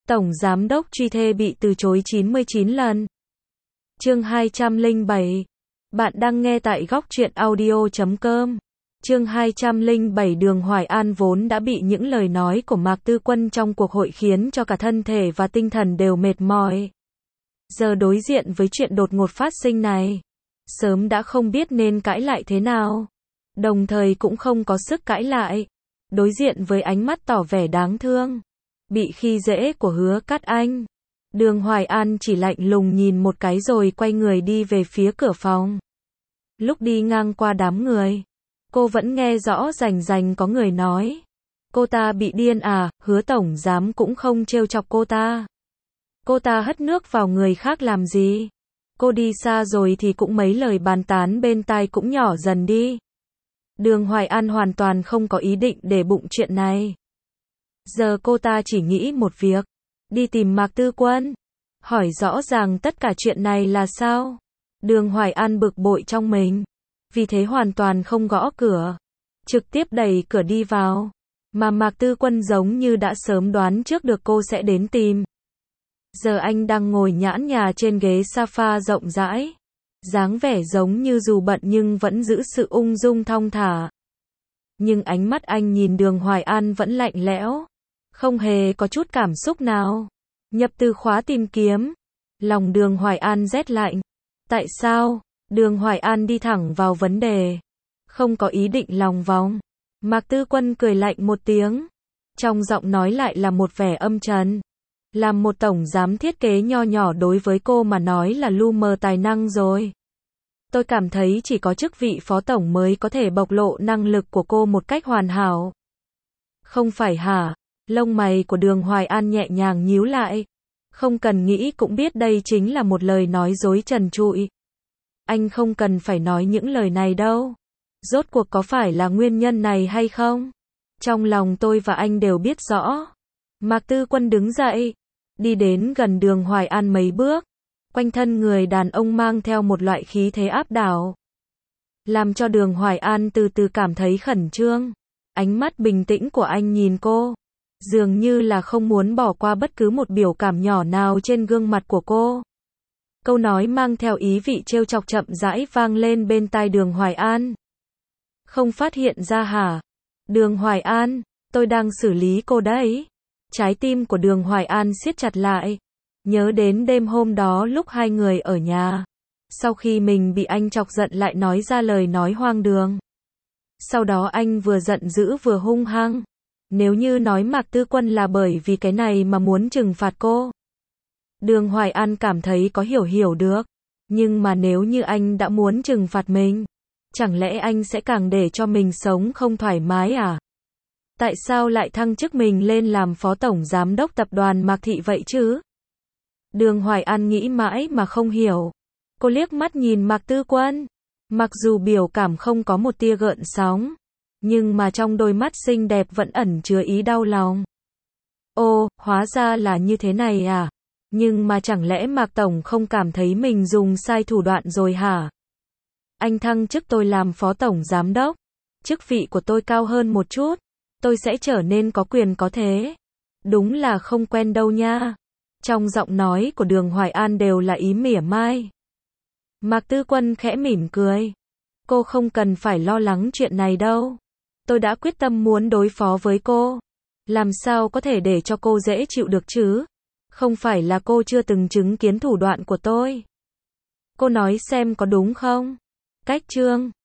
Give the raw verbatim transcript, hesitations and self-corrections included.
Tổng Giám đốc truy thê bị từ chối chín mươi chín lần. Chương hai trăm lẻ bảy. Bạn đang nghe tại góc truyện audio chấm com. Chương hai trăm lẻ bảy. Đường Hoài An vốn đã bị những lời nói của Mạc Tư Quân trong cuộc hội khiến cho cả thân thể và tinh thần đều mệt mỏi. Giờ đối diện với chuyện đột ngột phát sinh này, sớm đã không biết nên cãi lại thế nào, đồng thời cũng không có sức cãi lại. Đối diện với ánh mắt tỏ vẻ đáng thương, bị khi dễ của Hứa Cát Anh, Đường Hoài An chỉ lạnh lùng nhìn một cái rồi quay người đi về phía cửa phòng. Lúc đi ngang qua đám người, cô vẫn nghe rõ rành rành có người nói: cô ta bị điên à, Hứa tổng giám cũng không trêu chọc cô ta. Cô ta hất nước vào người khác làm gì? Cô đi xa rồi thì cũng mấy lời bàn tán bên tai cũng nhỏ dần đi. Đường Hoài An hoàn toàn không có ý định để bụng chuyện này. Giờ cô ta chỉ nghĩ một việc, đi tìm Mạc Tư Quân, hỏi rõ ràng tất cả chuyện này là sao. Đường Hoài An bực bội trong mình, vì thế hoàn toàn không gõ cửa, trực tiếp đẩy cửa đi vào. Mà Mạc Tư Quân giống như đã sớm đoán trước được cô sẽ đến tìm. Giờ anh đang ngồi nhãn nhà trên ghế sofa rộng rãi, dáng vẻ giống như dù bận nhưng vẫn giữ sự ung dung thong thả. Nhưng ánh mắt anh nhìn Đường Hoài An vẫn lạnh lẽo, không hề có chút cảm xúc nào. Nhập từ khóa tìm kiếm, lòng Đường Hoài An rét lạnh. Tại sao? Đường Hoài An đi thẳng vào vấn đề, không có ý định lòng vòng. Mạc Tư Quân cười lạnh một tiếng, trong giọng nói lại là một vẻ âm trầm. Làm một tổng giám thiết kế nho nhỏ đối với cô mà nói là lu mờ tài năng rồi. Tôi cảm thấy chỉ có chức vị phó tổng mới có thể bộc lộ năng lực của cô một cách hoàn hảo. Không phải hả? Lông mày của Đường Hoài An nhẹ nhàng nhíu lại. Không cần nghĩ cũng biết đây chính là một lời nói dối trần trụi. Anh không cần phải nói những lời này đâu. Rốt cuộc có phải là nguyên nhân này hay không? Trong lòng tôi và anh đều biết rõ. Mạc Tư Quân đứng dậy, đi đến gần Đường Hoài An mấy bước. Quanh thân người đàn ông mang theo một loại khí thế áp đảo, làm cho Đường Hoài An từ từ cảm thấy khẩn trương. Ánh mắt bình tĩnh của anh nhìn cô, dường như là không muốn bỏ qua bất cứ một biểu cảm nhỏ nào trên gương mặt của cô. Câu nói mang theo ý vị trêu chọc chậm rãi vang lên bên tai Đường Hoài An. Không phát hiện ra hả? Đường Hoài An, tôi đang xử lý cô đấy. Trái tim của Đường Hoài An siết chặt lại, nhớ đến đêm hôm đó lúc hai người ở nhà. Sau khi mình bị anh chọc giận lại nói ra lời nói hoang đường. Sau đó anh vừa giận dữ vừa hung hăng. Nếu như nói Mạc Tư Quân là bởi vì cái này mà muốn trừng phạt cô, Đường Hoài An cảm thấy có hiểu hiểu được. Nhưng mà nếu như anh đã muốn trừng phạt mình, chẳng lẽ anh sẽ càng để cho mình sống không thoải mái à? Tại sao lại thăng chức mình lên làm phó tổng giám đốc tập đoàn Mạc Thị vậy chứ? Đường Hoài An nghĩ mãi mà không hiểu. Cô liếc mắt nhìn Mạc Tư Quân. Mặc dù biểu cảm không có một tia gợn sóng, nhưng mà trong đôi mắt xinh đẹp vẫn ẩn chứa ý đau lòng. Ô, hóa ra là như thế này à? Nhưng mà chẳng lẽ Mạc Tổng không cảm thấy mình dùng sai thủ đoạn rồi hả? Anh thăng chức tôi làm phó tổng giám đốc. Chức vị của tôi cao hơn một chút. Tôi sẽ trở nên có quyền có thế. Đúng là không quen đâu nha. Trong giọng nói của Đường Hoài An đều là ý mỉa mai. Mạc Tư Quân khẽ mỉm cười. Cô không cần phải lo lắng chuyện này đâu. Tôi đã quyết tâm muốn đối phó với cô. Làm sao có thể để cho cô dễ chịu được chứ? Không phải là cô chưa từng chứng kiến thủ đoạn của tôi. Cô nói xem có đúng không? Cách chương